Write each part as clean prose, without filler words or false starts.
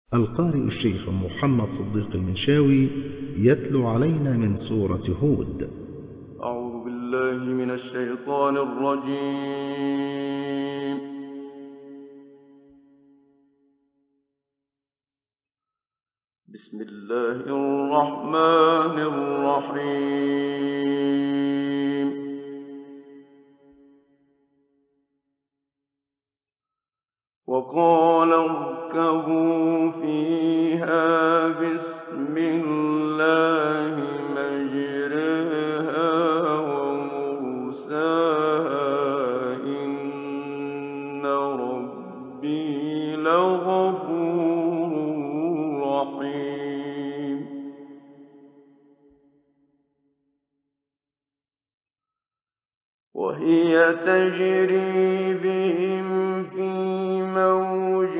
القارئ الشيخ محمد صديق المنشاوي يتلو علينا من سورة هود. أعوذ بالله من الشيطان الرجيم. بسم الله الرحمن الرحيم. وقال اركبوا فيها بسم الله مجريها ومرساها إن ربي لغفور رحيم. وهي تجري بهم في موج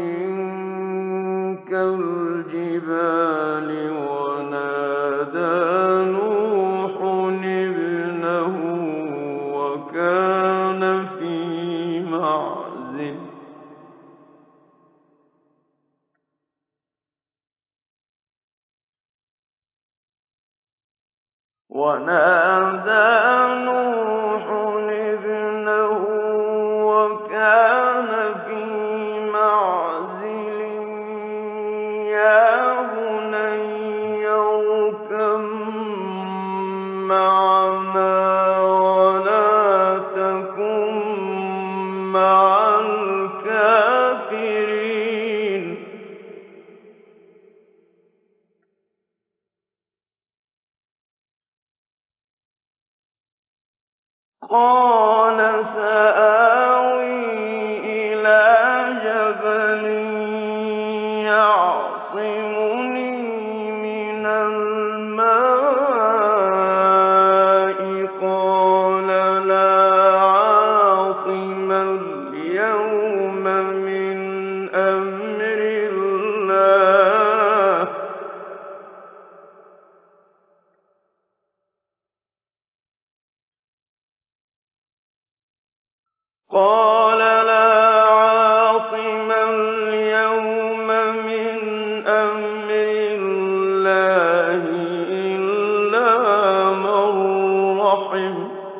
كالجبال ونادى نوح ابنه وكان في معزل يا بني اركب معنا ولا تكن مع الكافرين. قال سآوي إلى جبل يعصمني من الماء قال لا عاصم اليوم من أمر الله قال لا عاصم اليوم من أمر الله إلا من رحم.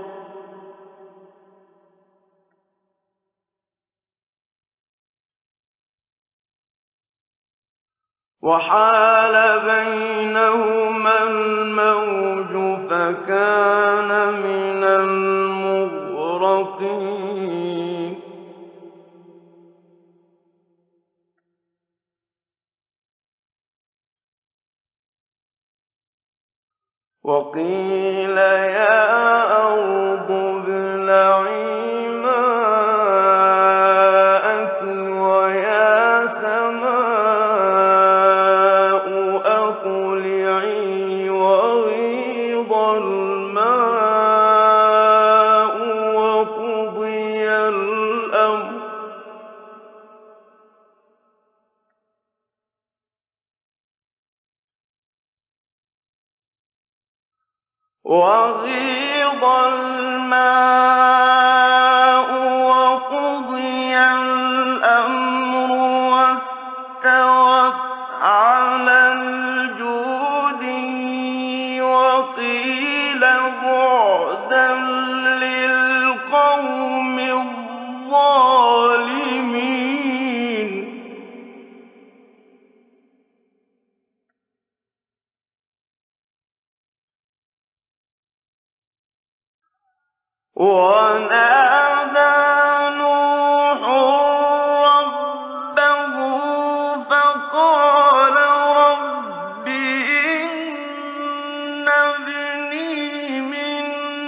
وحال بينهما الموج فكان من المغرقين. وقيل يا أرض ابلعي ماءك ويا سماء أقلعي وغيض الماء وقضي الأمر وغيض الماء وقضي الأمر واستوت على الجودي وقيل بعدا للقوم الظالمين. ونادى نوح ربه فقال رب إن ابني من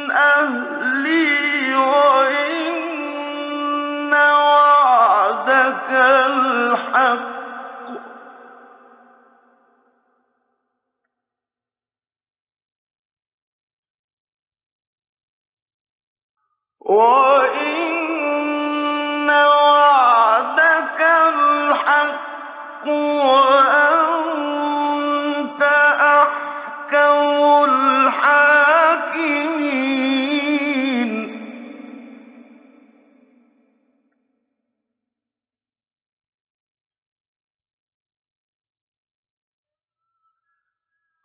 أهلي وإن وعدك الحق وإن وعدك الحق وأنت أحكم الحاكمين.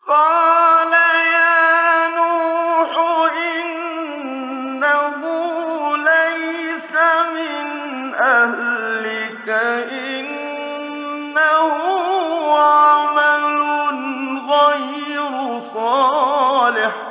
قَالَ يَا نُوحُ إِنَّهُ لَيْسَ مِنْ أَهْلِكَ ۖ إِنَّهُ عَمَلٌ غَيْرُ صَالِحٍ ۖ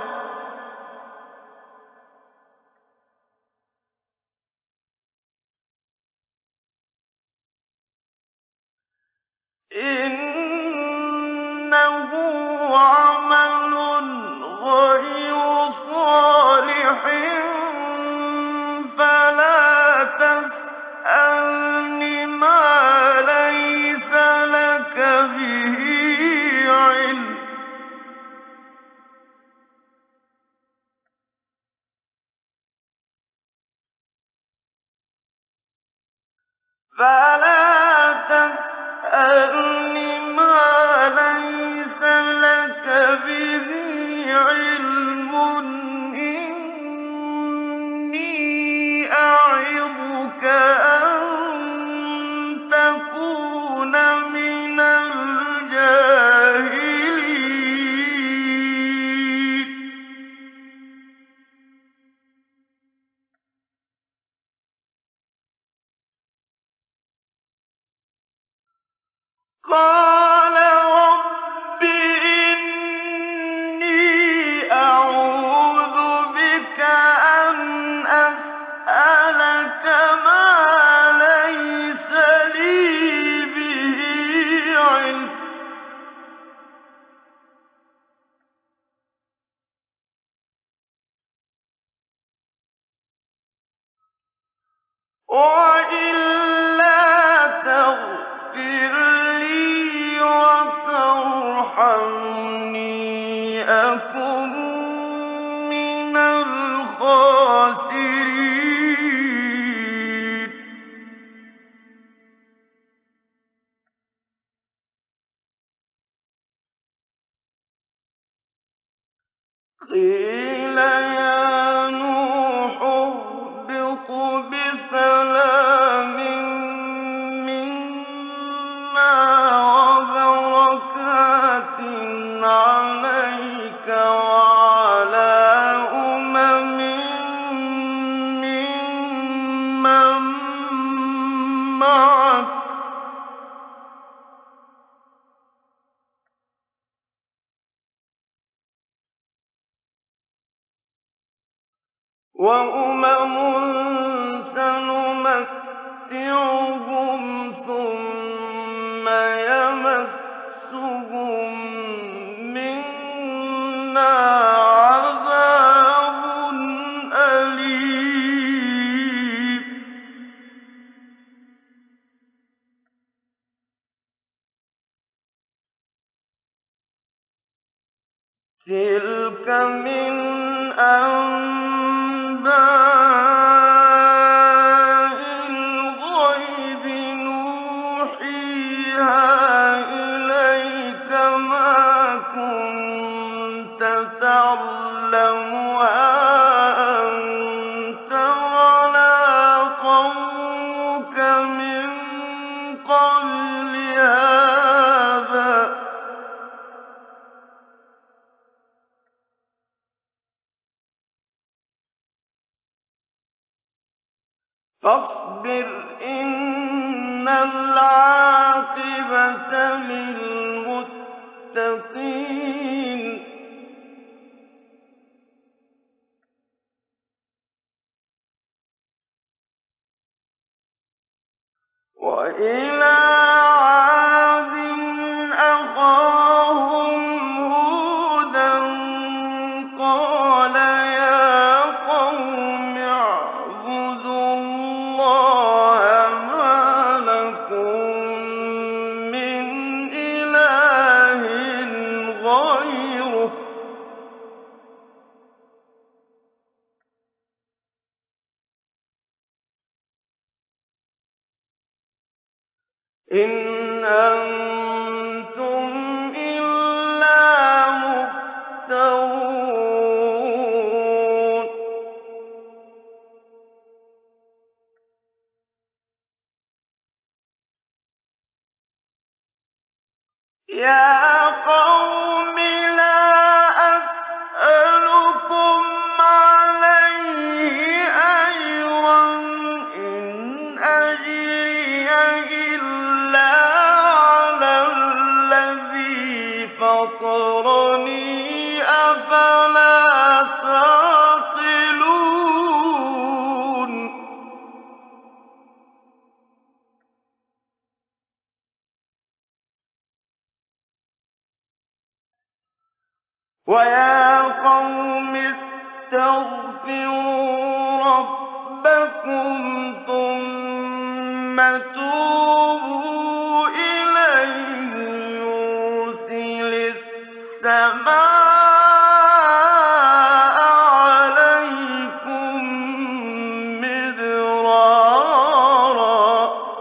فَلَا تَسْأَلْنِ مَا لَيْسَ لَكَ بِهِ عِلْمٌ ۖ إِنِّي أَعِظُكَ أَن تَكُونَ مِنَ الْجَاهِلِينَ قَالَ رَبِّ إِنِّي أَعُوذُ بِكَ أَنْ أَسْأَلَكَ مَا لَيْسَ لِي بِهِ عِلْمٌ ۖ وَإِلَّا تَغْفِرْ لِي وَتَرْحَمْنِي أَكُن مِّنَ الْخَاسِرِينَ قِيلَ يَا نُوحُ اهْبِطْ بِسَلَامٍ مِّنَّا وَبَرَكَاتٍ عَلَيْكَ وَعَلَىٰ أُمَمٍ مِّمَّن مَّعَكَ ۚ وَأُمَمٌ سَنُمَتِّعُهُمْ ثُمَّ يَمَسُّهُم مِّنَّا عَذَابٌ أَلِيمٌ تِلْكَ مِنْ أَنبَاءِ الْغَيْبِ نُوحِيهَا إِلَيْكَ ۖ مَا كُنتَ تَعْلَمُهَا أَنتَ وَلَا قَوْمُكَ مِن قَبْلِ هَٰذَا ۖ فاصبر إِنَّ الْعَاقِبَةَ لِلْمُتَّقِينَ وَإِلَىٰ عَادٍ أَخَاهُمْ هُودًا ۚ قَالَ يَا قَوْمِ اعْبُدُوا اللَّهَ مَا لَكُم مِّنْ إِلَٰهٍ غَيْرُهُ ۖ إِنْ أَنتُمْ إِلَّا مُفْتَرُونَ يَا قَوْمِ لَا وَيَا قَوْمِ اسْتَغْفِرُوا رَبَّكُمْ ثُمَّ تُوبُوا إِلَيْهِ يُرْسِلِ السَّمَاءَ عَلَيْكُم مِّدْرَارًا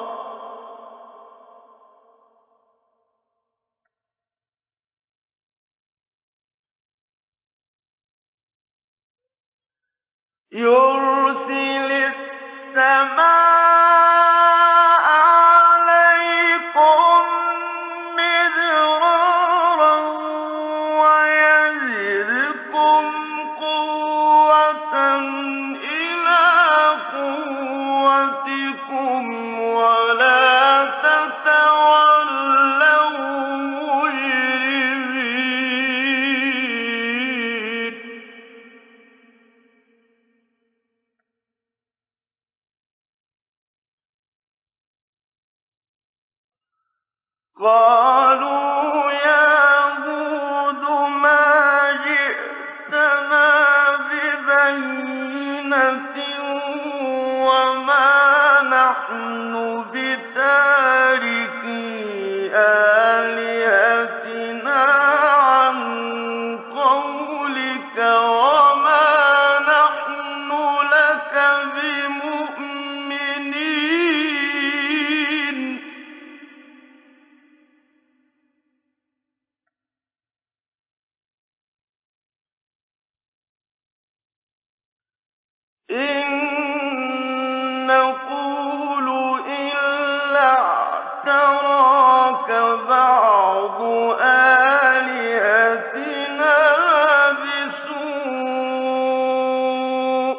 وَيَزِدْكُمْ قُوَّةً إِلَىٰ قُوَّتِكُمْ وَلَا تَتَوَلَّوْا مُجْرِمِينَ قَالُوا يَا هُودُ مَا جِئْتَنَا بِبَيِّنَةٍ وَمَا نَحْنُ بِتَارِكِي آلِهَتِنَا عَن قَوْلِكَ وَمَا نَحْنُ لَكَ بِمُؤْمِنِينَ إِن نَّقُولُ إِلَّا اعْتَرَاكَ بَعْضُ آلِهَتِنَا بِسُوءٍ ۗ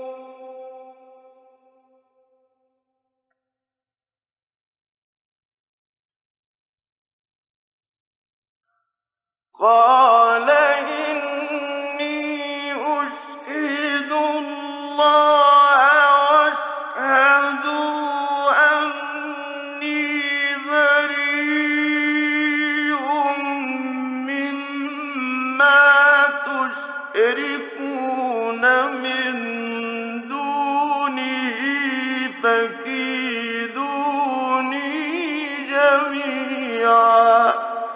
قَالَ إِنِّي أُشْهِدُ اللَّهَ وَاشْهَدُوا أَنِّي بَرِيءٌ مِّمَّا تُشْرِكُونَ مِن دُونِهِ فَكِيدُونِي جَمِيعًا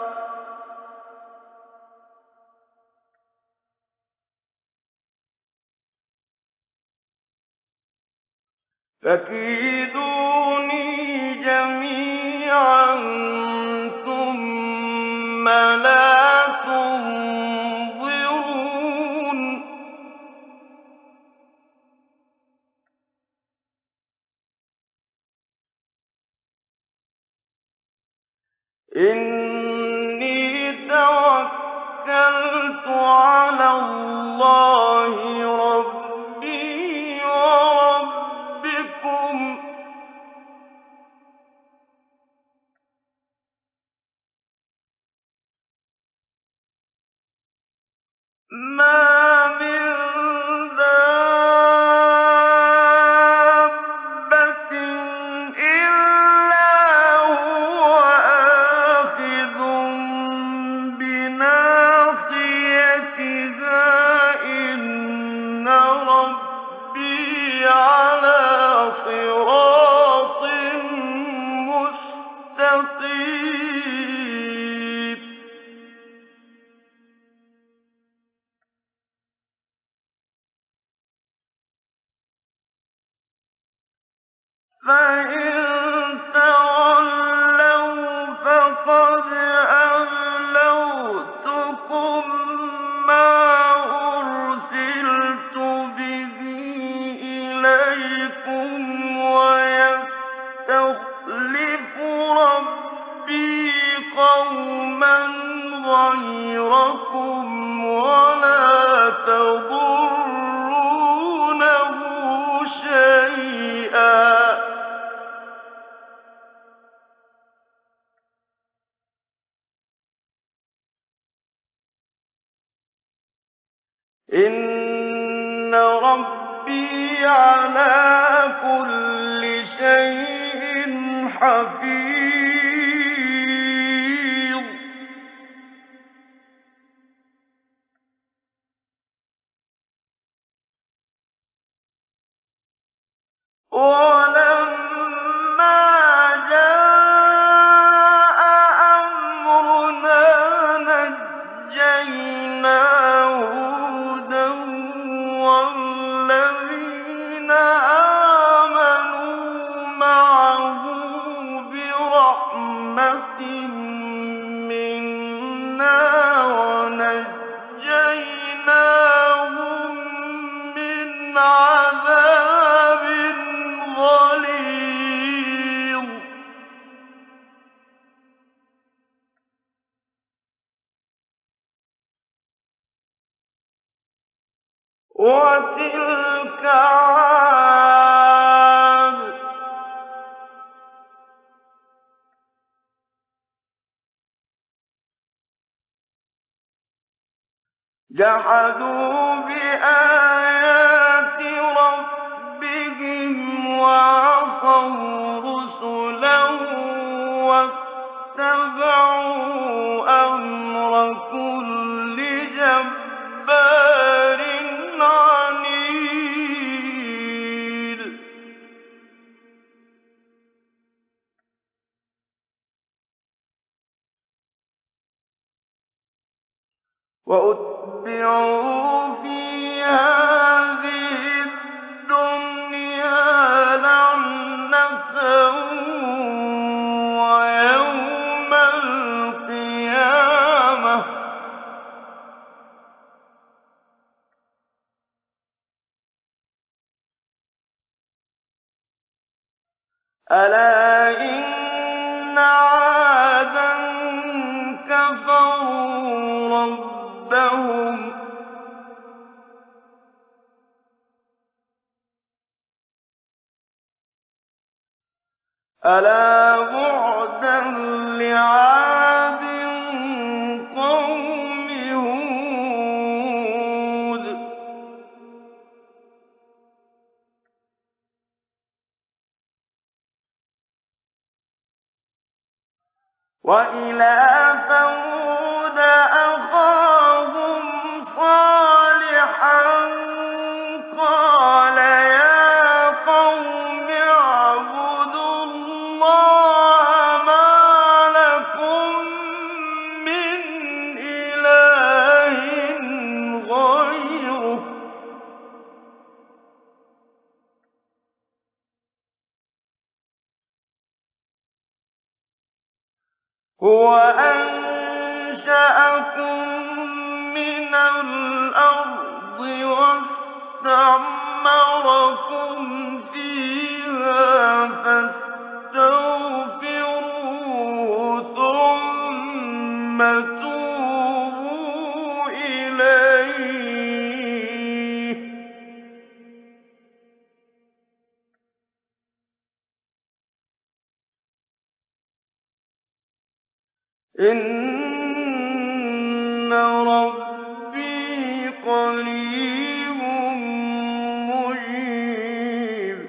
ثُمَّ لَا تُنظِرُونِ إِنِّي تَوَكَّلْتُ عَلَى اللَّهِ رَبِّي وَرَبِّكُم مَّا مِن دَابَّةٍ إِلَّا هُوَ آخِذٌ بِنَاصِيَتِهَا ۚ إِنَّ رَبِّي عَلَىٰ صِرَاطٍ مُّسْتَقِيمٍ فَإِن تَوَلَّوْا فَقَدْ أَبْلَغْتُكُم مَّا أُرْسِلْتُ بِهِ إِلَيْكُمْ ۚ وَيَسْتَخْلِفُ رَبِّي قَوْمًا غَيْرَكُمْ وَلَا تَضُرُّونَهُ شَيْئًا ۚ إِنَّ رَبِّي عَلَىٰ كُلِّ شَيْءٍ حَفِيظٌ وَلَمَّا جَاءَ أَمْرُنَا نَجَّيْنَا هُودًا وَالَّذِينَ آمَنُوا مَعَهُ بِرَحْمَةٍ مِّنَّا وَنَجَّيْنَاهُم مِّنْ عَذَابٍ غَلِيظٍ وَتِلْكَ عَادٌ ۖ جَحَدُوا بِآيَاتِ رَبِّهِمْ وَعَصَوْا رُسُلَهُ وَاتَّبَعُوا أَمْرَ كُلِّ جَبَّارٍ عَنِيدٍ وَأُتْبِعُوا فِي هَٰذِهِ الدُّنْيَا لَعْنَةً وَيَوْمَ الْقِيَامَةِ ۗ أَلَا إِنَّ عَادًا كَفَرُوا رَبَّهُمْ ۗ أَلَا بُعْدًا لِّعَادٍ قَوْمِ هُودٍ وَإِلَىٰ ثَمُودَ أَخَاهُمْ صَالِحًا قَالَ يَا قَوْمِ اعْبُدُوا اللَّهَ مَا لَكُم مِّنْ إِلَٰهٍ غَيْرُهُ ۖ هُوَ أَنشَأَكُم مِّنَ الْأَرْضِ وَاسْتَعْمَرَكُمْ فِيهَا فَاسْتَغْفِرُوهُ ثُمَّ تُوبُوا إِلَيْهِ ۚ إِنَّ رَبِّي قَرِيبٌ مُّجِيبٌ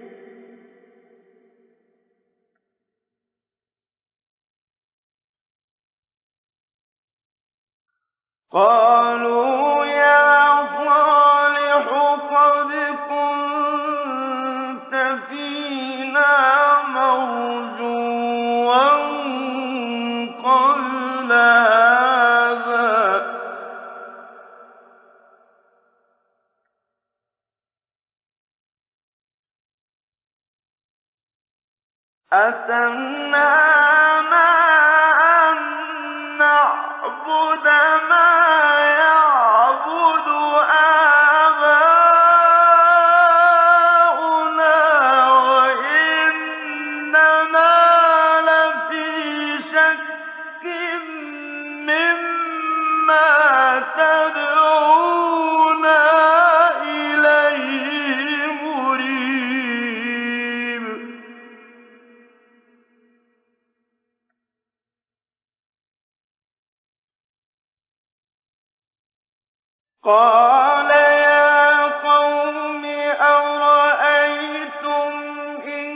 قَالُوا يَا صَالِحُ قَدْ كُنتَ فِينَا مَرْجُوًّا قَبْلَ هَٰذَا ۖ أَتَنْهَانَا أَن نَّعْبُدَ مَا يَعْبُدُ آبَاؤُنَا وَإِنَّنَا لَفِي شَكٍّ مِّمَّا تَدْعُونَا إِلَيْهِ مُرِيبٍ قَالَ يَا قَوْمِ أَرَأَيْتُمْ إِن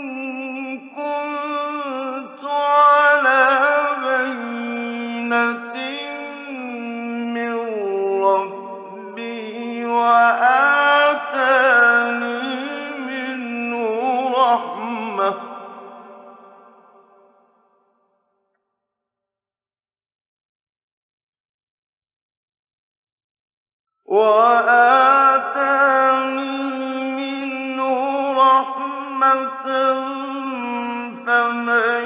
كُنتُ عَلَىٰ بَيِّنَةٍ مِّن رَّبِّي وَآتَانِي مِنْهُ وآتاني منه رحمة فمن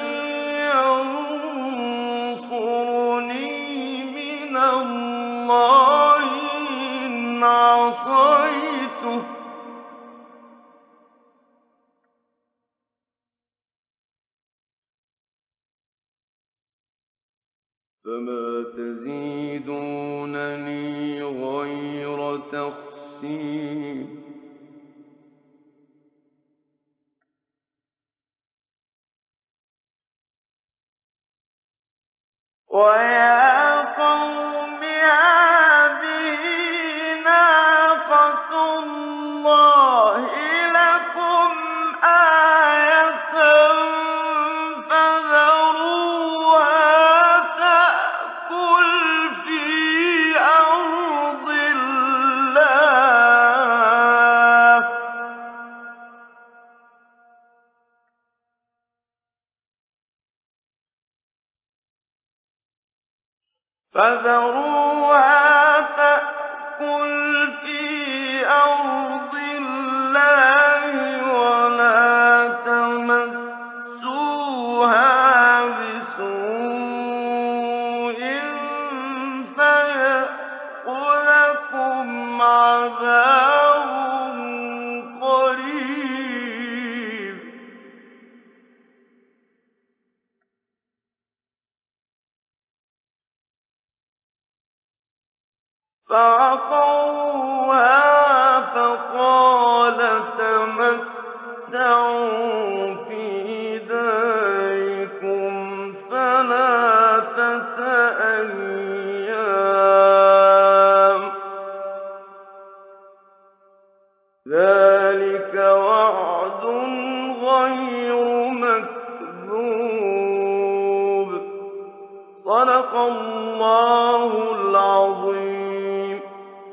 ينصرني من الله إن عصيته فما تزيدونني غير تخسير ويا قوم هذه ناقة الله لكم آية فذروها تأكل في أرض الله ولا تمسوها بسوء فيأخذكم عذاب قريب فعقروها فقال تمتعوا في داركم 3 أيام ذلك وعد غير مكذوب صدق الله